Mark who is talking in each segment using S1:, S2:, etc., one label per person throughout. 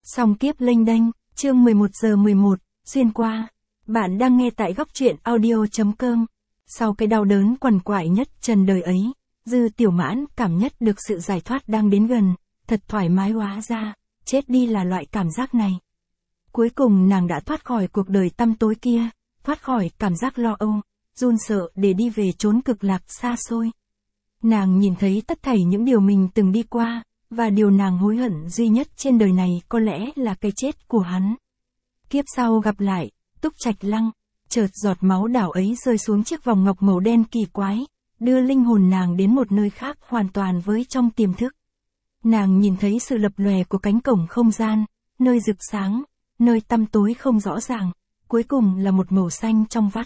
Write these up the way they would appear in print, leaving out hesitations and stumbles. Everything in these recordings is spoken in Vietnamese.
S1: Song kiếp lênh đênh, chương 11 giờ 11, xuyên qua. Bạn đang nghe tại góc truyện audio.com. Sau cái đau đớn quằn quại nhất trần đời ấy, Dư Tiểu Mãn cảm nhất được sự giải thoát đang đến gần, thật thoải mái hóa ra, chết đi là loại cảm giác này. Cuối cùng nàng đã thoát khỏi cuộc đời tăm tối kia, thoát khỏi cảm giác lo âu, run sợ để đi về chốn cực lạc xa xôi. Nàng nhìn thấy tất thảy những điều mình từng đi qua, và điều nàng hối hận duy nhất trên đời này có lẽ là cái chết của hắn. Kiếp sau gặp lại, Túc Trạch Lăng, chợt giọt máu đảo ấy rơi xuống chiếc vòng ngọc màu đen kỳ quái, đưa linh hồn nàng đến một nơi khác hoàn toàn với trong tiềm thức. Nàng nhìn thấy sự lập lòe của cánh cổng không gian, nơi rực sáng, nơi tăm tối không rõ ràng, cuối cùng là một màu xanh trong vắt.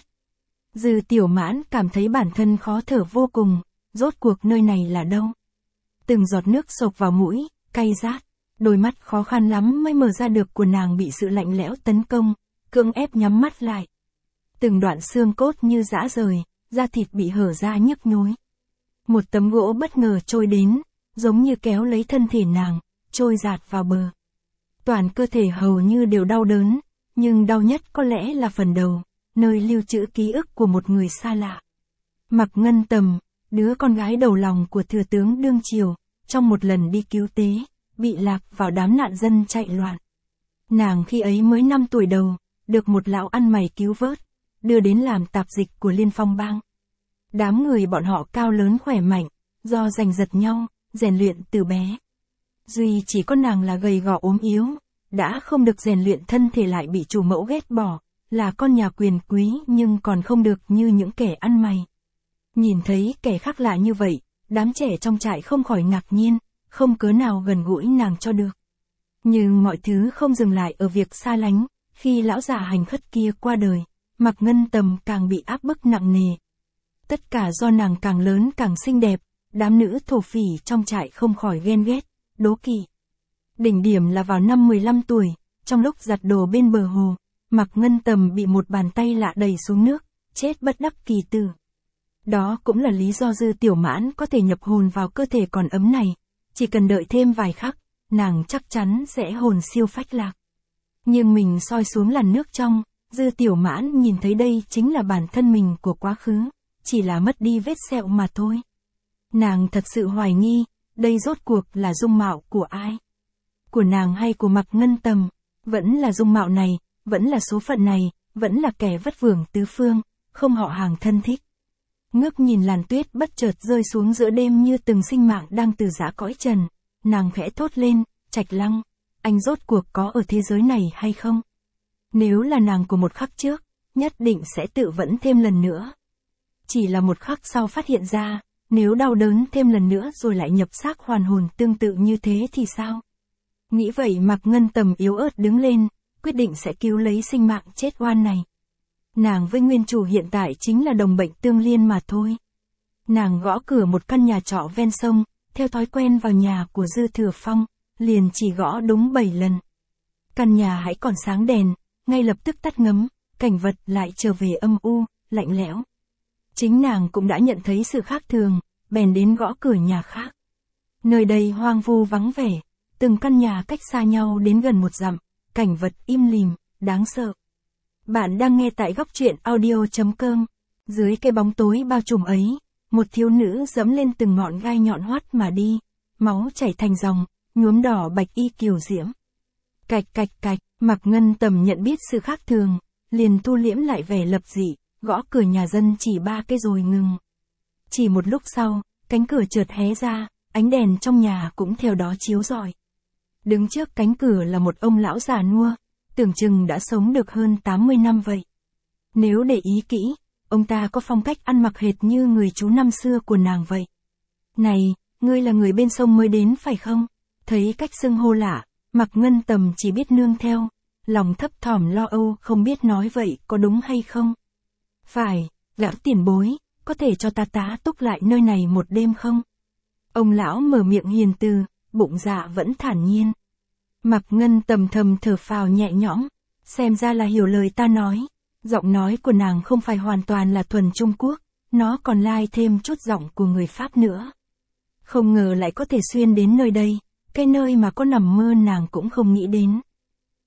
S1: Dư Tiểu Mãn cảm thấy bản thân khó thở vô cùng, rốt cuộc nơi này là đâu? Từng giọt nước xộc vào mũi, cay rát, đôi mắt khó khăn lắm mới mở ra được của nàng bị sự lạnh lẽo tấn công, cưỡng ép nhắm mắt lại. Từng đoạn xương cốt như rã rời, da thịt bị hở ra nhức nhối. Một tấm gỗ bất ngờ trôi đến, giống như kéo lấy thân thể nàng, trôi dạt vào bờ. Toàn cơ thể hầu như đều đau đớn, nhưng đau nhất có lẽ là phần đầu, nơi lưu trữ ký ức của một người xa lạ. Mạc Ngân Tầm, đứa con gái đầu lòng của thừa tướng đương triều, trong một lần đi cứu tế, bị lạc vào đám nạn dân chạy loạn. Nàng khi ấy mới 5 tuổi đầu, được một lão ăn mày cứu vớt, đưa đến làm tạp dịch của Liên Phong bang. Đám người bọn họ cao lớn khỏe mạnh, do giành giật nhau, rèn luyện từ bé. Duy chỉ có nàng là gầy gò ốm yếu, đã không được rèn luyện thân thể lại bị chủ mẫu ghét bỏ, là con nhà quyền quý nhưng còn không được như những kẻ ăn mày. Nhìn thấy kẻ khác lạ như vậy, đám trẻ trong trại không khỏi ngạc nhiên, không cớ nào gần gũi nàng cho được. Nhưng mọi thứ không dừng lại ở việc xa lánh, khi lão già hành khất kia qua đời, Mạc Ngân Tầm càng bị áp bức nặng nề. Tất cả do nàng càng lớn càng xinh đẹp, đám nữ thổ phỉ trong trại không khỏi ghen ghét, đố kỵ. Đỉnh điểm là vào năm 15 tuổi, trong lúc giặt đồ bên bờ hồ, Mạc Ngân Tầm bị một bàn tay lạ đẩy xuống nước, chết bất đắc kỳ tử. Đó cũng là lý do Dư Tiểu Mãn có thể nhập hồn vào cơ thể còn ấm này, chỉ cần đợi thêm vài khắc, nàng chắc chắn sẽ hồn siêu phách lạc. Nhưng mình soi xuống làn nước trong, Dư Tiểu Mãn nhìn thấy đây chính là bản thân mình của quá khứ, chỉ là mất đi vết sẹo mà thôi. Nàng thật sự hoài nghi, đây rốt cuộc là dung mạo của ai? Của nàng hay của Mạc Ngân Tầm? Vẫn là dung mạo này, vẫn là số phận này, vẫn là kẻ vất vưởng tứ phương, không họ hàng thân thích. Ngước nhìn làn tuyết bất chợt rơi xuống giữa đêm như từng sinh mạng đang từ giã cõi trần, nàng khẽ thốt lên, Trạch Lăng, anh rốt cuộc có ở thế giới này hay không? Nếu là nàng của một khắc trước, nhất định sẽ tự vẫn thêm lần nữa. Chỉ là một khắc sau phát hiện ra, nếu đau đớn thêm lần nữa rồi lại nhập xác hoàn hồn tương tự như thế thì sao? Nghĩ vậy Mạc Ngân Tầm yếu ớt đứng lên, quyết định sẽ cứu lấy sinh mạng chết oan này. Nàng với nguyên chủ hiện tại chính là đồng bệnh tương liên mà thôi. Nàng gõ cửa một căn nhà trọ ven sông, theo thói quen vào nhà của Dư Thừa Phong, liền chỉ gõ đúng 7 lần. Căn nhà hãy còn sáng đèn, ngay lập tức tắt ngấm, cảnh vật lại trở về âm u, lạnh lẽo. Chính nàng cũng đã nhận thấy sự khác thường, bèn đến gõ cửa nhà khác. Nơi đây hoang vu vắng vẻ, từng căn nhà cách xa nhau đến gần 1 dặm, cảnh vật im lìm, đáng sợ. Bạn đang nghe tại góc truyện audio.com. Dưới cái bóng tối bao trùm ấy, một thiếu nữ dẫm lên từng ngọn gai nhọn hoắt mà đi, máu chảy thành dòng, nhuốm đỏ bạch y kiều diễm. Cạch cạch cạch, Mạc Ngân Tầm nhận biết sự khác thường, liền thu liễm lại vẻ lập dị, gõ cửa nhà dân chỉ 3 cái rồi ngừng. Chỉ một lúc sau, cánh cửa chợt hé ra, ánh đèn trong nhà cũng theo đó chiếu rọi. Đứng trước cánh cửa là một ông lão già nua, tưởng chừng đã sống được hơn 80 năm vậy. Nếu để ý kỹ, ông ta có phong cách ăn mặc hệt như người chú năm xưa của nàng vậy. Này, ngươi là người bên sông mới đến phải không? Thấy cách xưng hô lạ, Mạc Ngân Tầm chỉ biết nương theo, lòng thấp thỏm lo âu không biết nói vậy có đúng hay không. Phải, lão tiền bối, có thể cho ta tá túc lại nơi này một đêm không? Ông lão mở miệng hiền từ, bụng dạ vẫn thản nhiên. Mạc Ngân Tầm thầm thở phào nhẹ nhõm, xem ra là hiểu lời ta nói. Giọng nói của nàng không phải hoàn toàn là thuần Trung Quốc, nó còn lai thêm chút giọng của người Pháp nữa. Không ngờ lại có thể xuyên đến nơi đây, cái nơi mà có nằm mơ nàng cũng không nghĩ đến.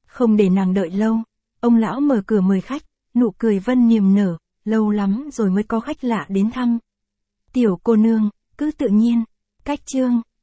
S1: Không để nàng đợi lâu, ông lão mở cửa mời khách, nụ cười Vân niềm nở, lâu lắm rồi mới có khách lạ đến thăm. Tiểu cô nương, cứ tự nhiên. Cách chương